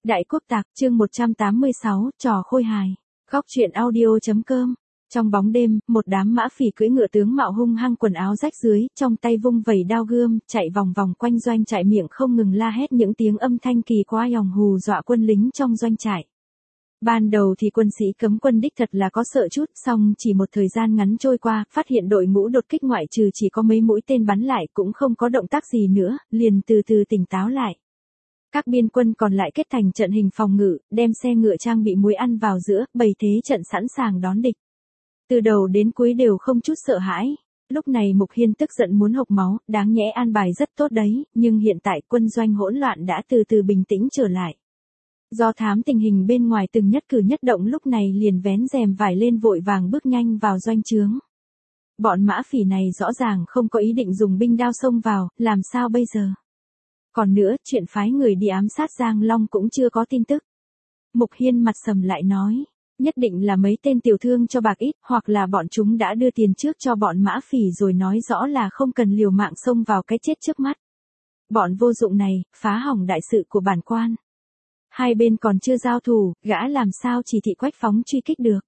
Đại Quốc Tạc, chương 186, trò khôi hài. Góc truyện audio.com. Trong bóng đêm, một đám mã phỉ cưỡi ngựa tướng mạo hung hăng, quần áo rách dưới, trong tay vung vẩy đao gươm, chạy vòng vòng quanh doanh trại, miệng không ngừng la hét những tiếng âm thanh kỳ quái hòng hù dọa quân lính trong doanh trại. Ban đầu thì quân sĩ cấm quân đích thật là có sợ chút, song chỉ một thời gian ngắn trôi qua, phát hiện đội ngũ đột kích ngoại trừ chỉ có mấy mũi tên bắn lại cũng không có động tác gì nữa, liền từ từ tỉnh táo lại. Các biên quân còn lại kết thành trận hình phòng ngự, đem xe ngựa trang bị muối ăn vào giữa, bày thế trận sẵn sàng đón địch. Từ đầu đến cuối đều không chút sợ hãi. Lúc này Mục Hiên tức giận muốn hộc máu, đáng nhẽ an bài rất tốt đấy, nhưng hiện tại quân doanh hỗn loạn đã từ từ bình tĩnh trở lại. Do thám tình hình bên ngoài từng nhất cử nhất động, lúc này liền vén rèm vải lên vội vàng bước nhanh vào doanh trướng. Bọn mã phỉ này rõ ràng không có ý định dùng binh đao xông vào, làm sao bây giờ? Còn nữa, chuyện phái người đi ám sát Giang Long cũng chưa có tin tức. Mục Hiên mặt sầm lại nói, nhất định là mấy tên tiểu thương cho bạc ít, hoặc là bọn chúng đã đưa tiền trước cho bọn mã phỉ rồi nói rõ là không cần liều mạng xông vào cái chết trước mắt. Bọn vô dụng này, phá hỏng đại sự của bản quan. Hai bên còn chưa giao thủ, gã làm sao chỉ thị Quách Phóng truy kích được.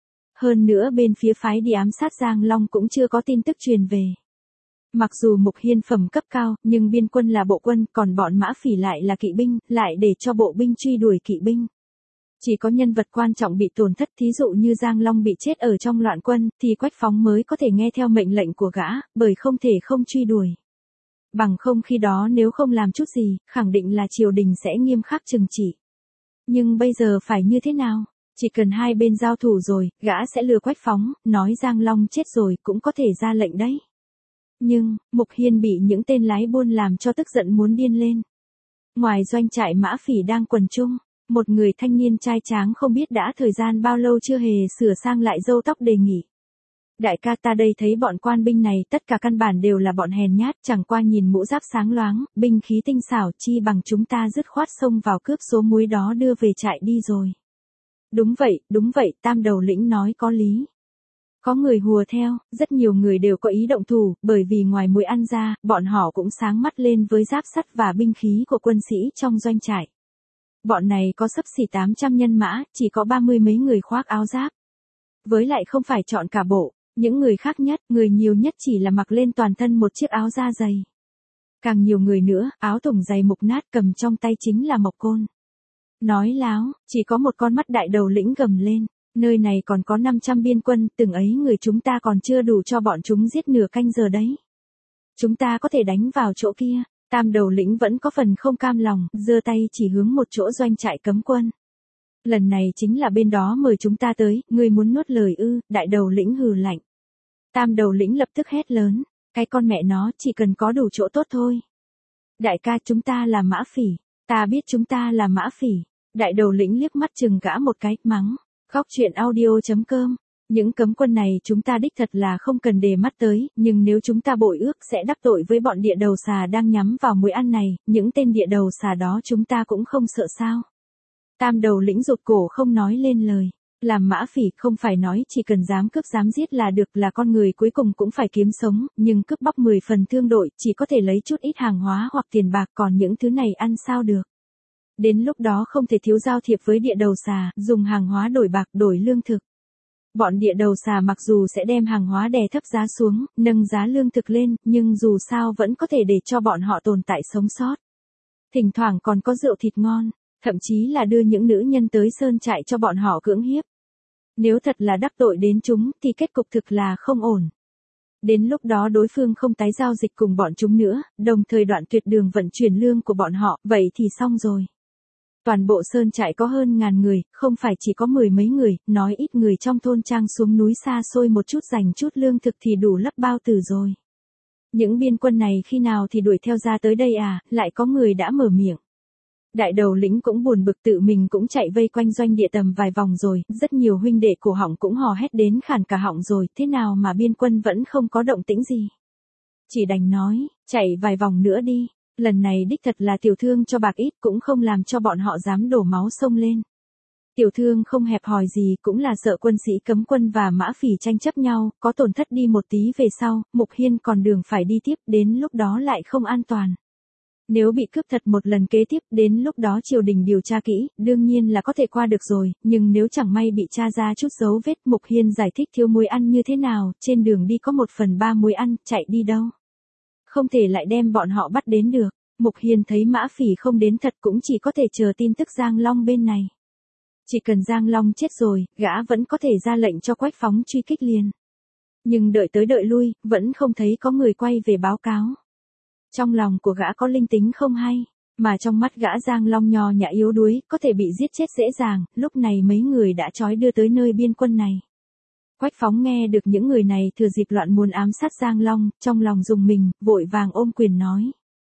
Hơn nữa bên phía phái đi ám sát Giang Long cũng chưa có tin tức truyền về. Mặc dù Mục Hiên phẩm cấp cao, nhưng biên quân là bộ quân, còn bọn mã phỉ lại là kỵ binh, lại để cho bộ binh truy đuổi kỵ binh. Chỉ có nhân vật quan trọng bị tổn thất, thí dụ như Giang Long bị chết ở trong loạn quân, thì Quách Phóng mới có thể nghe theo mệnh lệnh của gã, bởi không thể không truy đuổi. Bằng không khi đó nếu không làm chút gì, khẳng định là triều đình sẽ nghiêm khắc trừng trị. Nhưng bây giờ phải như thế nào? Chỉ cần hai bên giao thủ rồi, gã sẽ lừa Quách Phóng, nói Giang Long chết rồi cũng có thể ra lệnh đấy. Nhưng, Mục Hiên bị những tên lái buôn làm cho tức giận muốn điên lên. Ngoài doanh trại mã phỉ đang quần chung, một người thanh niên trai tráng không biết đã thời gian bao lâu chưa hề sửa sang lại râu tóc đề nghị. Đại ca, ta đây thấy bọn quan binh này tất cả căn bản đều là bọn hèn nhát, chẳng qua nhìn mũ giáp sáng loáng, binh khí tinh xảo, chi bằng chúng ta dứt khoát xông vào cướp số muối đó đưa về trại đi rồi. Đúng vậy, Tam đầu lĩnh nói có lý. Có người hùa theo, rất nhiều người đều có ý động thủ, bởi vì ngoài muối ăn ra, bọn họ cũng sáng mắt lên với giáp sắt và binh khí của quân sĩ trong doanh trại. Bọn này có xấp xỉ 800 nhân mã, chỉ có 30 mấy người khoác áo giáp. Với lại không phải chọn cả bộ, những người khác nhất, người nhiều nhất chỉ là mặc lên toàn thân một chiếc áo da dày. Càng nhiều người nữa, áo thủng dày mục nát, cầm trong tay chính là mộc côn. Nói láo, chỉ có một con mắt đại đầu lĩnh gầm lên. Nơi này còn có 500 biên quân, từng ấy người chúng ta còn chưa đủ cho bọn chúng giết nửa canh giờ đấy. Chúng ta có thể đánh vào chỗ kia. Tam đầu lĩnh vẫn có phần không cam lòng, giơ tay chỉ hướng một chỗ doanh trại cấm quân. Lần này chính là bên đó mời chúng ta tới, ngươi muốn nuốt lời ư? Đại đầu lĩnh hừ lạnh. Tam đầu lĩnh lập tức hét lớn, cái con mẹ nó, chỉ cần có đủ chỗ tốt thôi. Đại ca, chúng ta là mã phỉ. Ta biết chúng ta là mã phỉ. Đại đầu lĩnh liếc mắt chừng gã một cái, mắng. Góc truyện audio.com. Những cấm quân này chúng ta đích thật là không cần để mắt tới, nhưng nếu chúng ta bội ước sẽ đắc tội với bọn địa đầu xà đang nhắm vào muối ăn này, những tên địa đầu xà đó chúng ta cũng không sợ sao. Tam đầu lĩnh rụt cổ không nói lên lời. Làm mã phỉ không phải nói chỉ cần dám cướp dám giết là được, là con người cuối cùng cũng phải kiếm sống, nhưng cướp bóc 10 phần thương đội, chỉ có thể lấy chút ít hàng hóa hoặc tiền bạc, còn những thứ này ăn sao được. Đến lúc đó không thể thiếu giao thiệp với địa đầu xà, dùng hàng hóa đổi bạc, đổi lương thực. Bọn địa đầu xà mặc dù sẽ đem hàng hóa đè thấp giá xuống, nâng giá lương thực lên, nhưng dù sao vẫn có thể để cho bọn họ tồn tại sống sót. Thỉnh thoảng còn có rượu thịt ngon, thậm chí là đưa những nữ nhân tới sơn trại cho bọn họ cưỡng hiếp. Nếu thật là đắc tội đến chúng, thì kết cục thực là không ổn. Đến lúc đó đối phương không tái giao dịch cùng bọn chúng nữa, đồng thời đoạn tuyệt đường vận chuyển lương của bọn họ, vậy thì xong rồi. Toàn bộ sơn trại có hơn 1000 người, không phải chỉ có 10 mấy người, nói ít người trong thôn trang xuống núi xa xôi một chút dành chút lương thực thì đủ lấp bao tử rồi. Những biên quân này khi nào thì đuổi theo ra tới đây à, lại có người đã mở miệng. Đại đầu lĩnh cũng buồn bực, tự mình cũng chạy vây quanh doanh địa tầm vài vòng rồi, rất nhiều huynh đệ cổ họng cũng hò hét đến khản cả họng rồi, thế nào mà biên quân vẫn không có động tĩnh gì. Chỉ đành nói, chạy vài vòng nữa đi. Lần này đích thật là tiểu thương cho bạc ít, cũng không làm cho bọn họ dám đổ máu sông lên. Tiểu thương không hẹp hòi gì, cũng là sợ quân sĩ cấm quân và mã phỉ tranh chấp nhau, có tổn thất đi một tí về sau, Mục Hiên còn đường phải đi tiếp, đến lúc đó lại không an toàn. Nếu bị cướp thật một lần kế tiếp, đến lúc đó triều đình điều tra kỹ, đương nhiên là có thể qua được rồi, nhưng nếu chẳng may bị tra ra chút dấu vết, Mục Hiên giải thích thiếu muối ăn như thế nào, trên đường đi có 1/3 muối ăn, chạy đi đâu. Không thể lại đem bọn họ bắt đến được. Mục Hiên thấy Mã Phỉ không đến thật cũng chỉ có thể chờ tin tức Giang Long bên này. Chỉ cần Giang Long chết rồi, gã vẫn có thể ra lệnh cho Quách Phóng truy kích liền. Nhưng đợi tới đợi lui, vẫn không thấy có người quay về báo cáo. Trong lòng của gã có linh tính không hay, mà trong mắt gã Giang Long nho nhã yếu đuối, có thể bị giết chết dễ dàng, lúc này mấy người đã trói đưa tới nơi biên quân này. Quách Phóng nghe được những người này thừa dịp loạn muốn ám sát Giang Long, trong lòng rùng mình, vội vàng ôm quyền nói.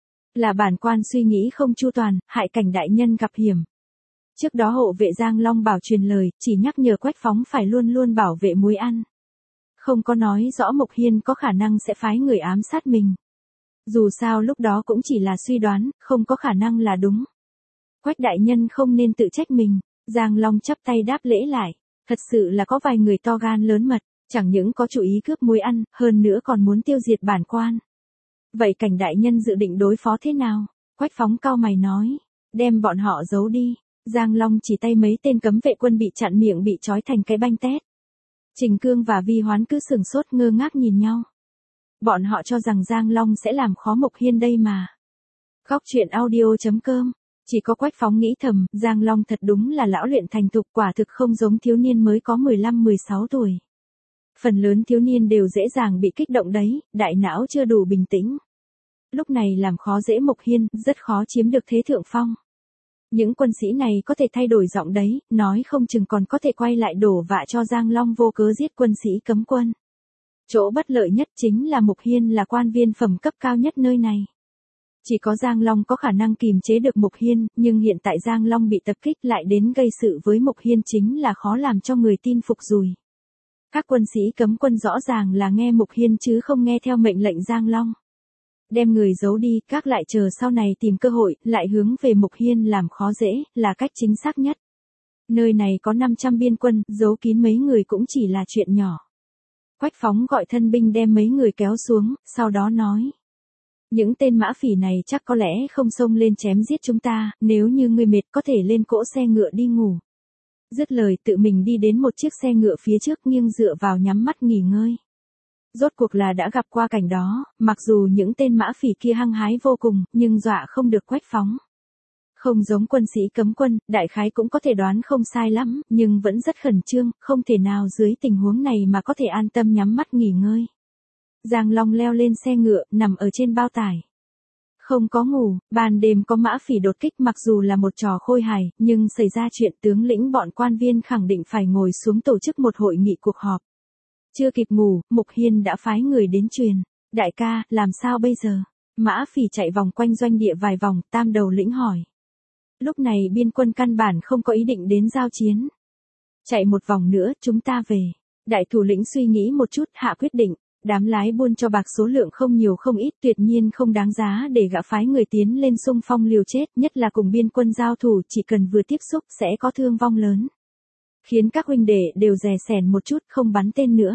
Là bản quan suy nghĩ không chu toàn, hại Cảnh đại nhân gặp hiểm. Trước đó hộ vệ Giang Long bảo truyền lời, chỉ nhắc nhở Quách Phóng phải luôn luôn bảo vệ muối ăn. Không có nói rõ Mục Hiên có khả năng sẽ phái người ám sát mình. Dù sao lúc đó cũng chỉ là suy đoán, không có khả năng là đúng. Quách đại nhân không nên tự trách mình. Giang Long chắp tay đáp lễ lại. Thật sự là có vài người to gan lớn mật, chẳng những có chủ ý cướp muối ăn, hơn nữa còn muốn tiêu diệt bản quan. Vậy Cảnh đại nhân dự định đối phó thế nào? Quách Phóng cau mày nói. Đem bọn họ giấu đi. Giang Long chỉ tay mấy tên cấm vệ quân bị chặn miệng bị trói thành cái banh tét. Trình Cương và Vi Hoán cứ sừng sốt ngơ ngác nhìn nhau. Bọn họ cho rằng Giang Long sẽ làm khó Mục Hiên đây mà. Góc truyện audio.com. Chỉ có Quách Phóng nghĩ thầm, Giang Long thật đúng là lão luyện thành thục, quả thực không giống thiếu niên mới có 15-16 tuổi. Phần lớn thiếu niên đều dễ dàng bị kích động đấy, đại não chưa đủ bình tĩnh. Lúc này làm khó dễ Mục Hiên, rất khó chiếm được thế thượng phong. Những quân sĩ này có thể thay đổi giọng đấy, nói không chừng còn có thể quay lại đổ vạ cho Giang Long vô cớ giết quân sĩ cấm quân. Chỗ bất lợi nhất chính là Mục Hiên là quan viên phẩm cấp cao nhất nơi này. Chỉ có Giang Long có khả năng kìm chế được Mục Hiên, nhưng hiện tại Giang Long bị tập kích lại đến gây sự với Mục Hiên chính là khó làm cho người tin phục rồi. Các quân sĩ cấm quân rõ ràng là nghe Mục Hiên chứ không nghe theo mệnh lệnh Giang Long. Đem người giấu đi, các lại chờ sau này tìm cơ hội, lại hướng về Mục Hiên làm khó dễ, là cách chính xác nhất. Nơi này có 500 biên quân, giấu kín mấy người cũng chỉ là chuyện nhỏ. Quách Phóng gọi thân binh đem mấy người kéo xuống, sau đó nói. Những tên Mã Phỉ này chắc có lẽ không xông lên chém giết chúng ta, nếu như ngươi mệt có thể lên cỗ xe ngựa đi ngủ. Dứt lời tự mình đi đến một chiếc xe ngựa phía trước nhưng dựa vào nhắm mắt nghỉ ngơi. Rốt cuộc là đã gặp qua cảnh đó, mặc dù những tên Mã Phỉ kia hăng hái vô cùng, nhưng dọa không được Quách Phóng. Không giống quân sĩ cấm quân, đại khái cũng có thể đoán không sai lắm, nhưng vẫn rất khẩn trương, không thể nào dưới tình huống này mà có thể an tâm nhắm mắt nghỉ ngơi. Giang Long leo lên xe ngựa, nằm ở trên bao tải. Không có ngủ, ban đêm có Mã Phỉ đột kích, mặc dù là một trò khôi hài, nhưng xảy ra chuyện tướng lĩnh bọn quan viên khẳng định phải ngồi xuống tổ chức một hội nghị cuộc họp. Chưa kịp ngủ, Mục Hiên đã phái người đến truyền. Đại ca, làm sao bây giờ? Mã Phỉ chạy vòng quanh doanh địa vài vòng, Tam đầu lĩnh hỏi. Lúc này biên quân căn bản không có ý định đến giao chiến. Chạy một vòng nữa, chúng ta về. Đại thủ lĩnh suy nghĩ một chút, hạ quyết định. Đám lái buôn cho bạc số lượng không nhiều không ít, tuyệt nhiên không đáng giá để gã phái người tiến lên xung phong liều chết, nhất là cùng biên quân giao thủ, chỉ cần vừa tiếp xúc sẽ có thương vong lớn. Khiến các huynh đệ đều dè sẻn một chút, không bắn tên nữa.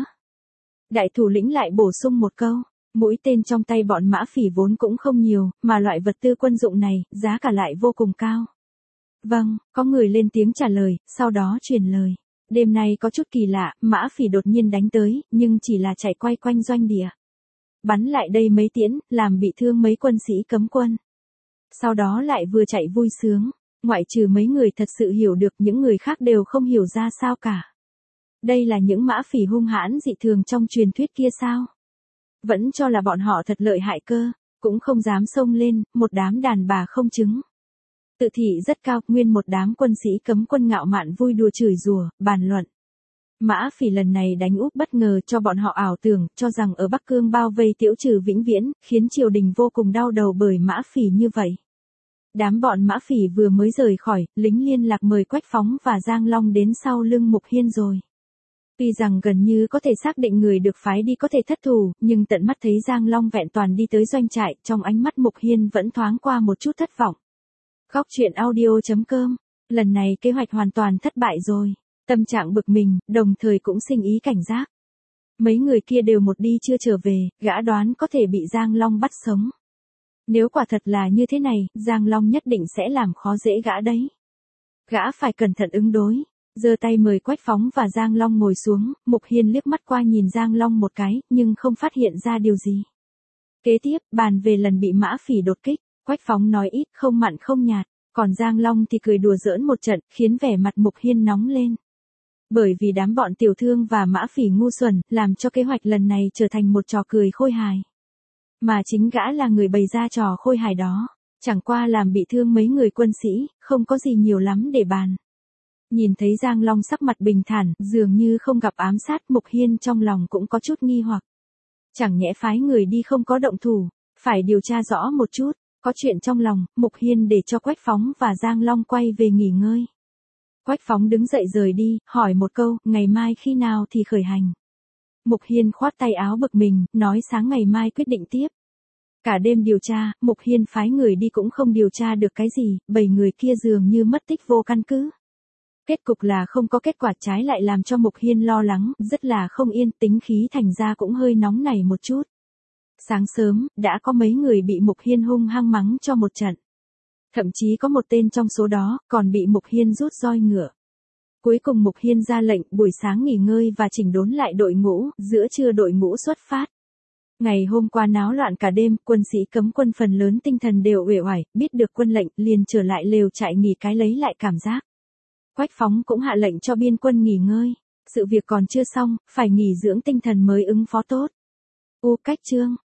Đại thủ lĩnh lại bổ sung một câu, mũi tên trong tay bọn Mã Phỉ vốn cũng không nhiều, mà loại vật tư quân dụng này, giá cả lại vô cùng cao. Vâng, có người lên tiếng trả lời, sau đó truyền lời. Đêm nay có chút kỳ lạ, Mã Phỉ đột nhiên đánh tới, nhưng chỉ là chạy quay quanh doanh địa. Bắn lại đây mấy tiễn, làm bị thương mấy quân sĩ cấm quân. Sau đó lại vừa chạy vui sướng, ngoại trừ mấy người thật sự hiểu được, những người khác đều không hiểu ra sao cả. Đây là những Mã Phỉ hung hãn dị thường trong truyền thuyết kia sao? Vẫn cho là bọn họ thật lợi hại cơ, cũng không dám xông lên, một đám đàn bà không chứng. Tự thị rất cao, nguyên một đám quân sĩ cấm quân ngạo mạn vui đùa chửi rủa, bàn luận. Mã Phỉ lần này đánh úp bất ngờ cho bọn họ ảo tưởng, cho rằng ở Bắc Cương bao vây Tiễu Trừ vĩnh viễn, khiến triều đình vô cùng đau đầu bởi Mã Phỉ như vậy. Đám bọn Mã Phỉ vừa mới rời khỏi, lính liên lạc mời Quách Phóng và Giang Long đến sau lưng Mục Hiên rồi. Tuy rằng gần như có thể xác định người được phái đi có thể thất thủ, nhưng tận mắt thấy Giang Long vẹn toàn đi tới doanh trại, trong ánh mắt Mục Hiên vẫn thoáng qua một chút thất vọng. Góc truyện audio.com. Lần này kế hoạch hoàn toàn thất bại rồi. Tâm trạng bực mình, đồng thời cũng sinh ý cảnh giác. Mấy người kia đều một đi chưa trở về, gã đoán có thể bị Giang Long bắt sống. Nếu quả thật là như thế này, Giang Long nhất định sẽ làm khó dễ gã đấy. Gã phải cẩn thận ứng đối. Giơ tay mời Quách Phóng và Giang Long ngồi xuống, Mục Hiên liếc mắt qua nhìn Giang Long một cái, nhưng không phát hiện ra điều gì. Kế tiếp, bàn về lần bị Mã Phỉ đột kích, Quách Phóng nói ít không mặn không nhạt, còn Giang Long thì cười đùa giỡn một trận, khiến vẻ mặt Mục Hiên nóng lên. Bởi vì đám bọn tiểu thương và Mã Phỉ ngu xuẩn, làm cho kế hoạch lần này trở thành một trò cười khôi hài. Mà chính gã là người bày ra trò khôi hài đó, chẳng qua làm bị thương mấy người quân sĩ, không có gì nhiều lắm để bàn. Nhìn thấy Giang Long sắc mặt bình thản, dường như không gặp ám sát, Mục Hiên trong lòng cũng có chút nghi hoặc. Chẳng nhẽ phái người đi không có động thủ, phải điều tra rõ một chút, có chuyện trong lòng, Mục Hiên để cho Quách Phóng và Giang Long quay về nghỉ ngơi. Quách Phóng đứng dậy rời đi, hỏi một câu, ngày mai khi nào thì khởi hành. Mục Hiên khoát tay áo bực mình, nói sáng ngày mai quyết định tiếp. Cả đêm điều tra, Mục Hiên phái người đi cũng không điều tra được cái gì, 7 người kia dường như mất tích vô căn cứ. Kết cục là không có kết quả, trái lại làm cho Mục Hiên lo lắng, rất là không yên, tính khí thành ra cũng hơi nóng nảy một chút. Sáng sớm, đã có mấy người bị Mục Hiên hung hăng mắng cho một trận. Thậm chí có một tên trong số đó, còn bị Mục Hiên rút roi ngựa. Cuối cùng Mục Hiên ra lệnh, buổi sáng nghỉ ngơi và chỉnh đốn lại đội ngũ, giữa trưa đội ngũ xuất phát. Ngày hôm qua náo loạn cả đêm, quân sĩ cấm quân phần lớn tinh thần đều uể oải, biết được quân lệnh, liền trở lại lều trại nghỉ cái lấy lại cảm giác. Quách Phóng cũng hạ lệnh cho biên quân nghỉ ngơi. Sự việc còn chưa xong, phải nghỉ dưỡng tinh thần mới ứng phó tốt. Cách chương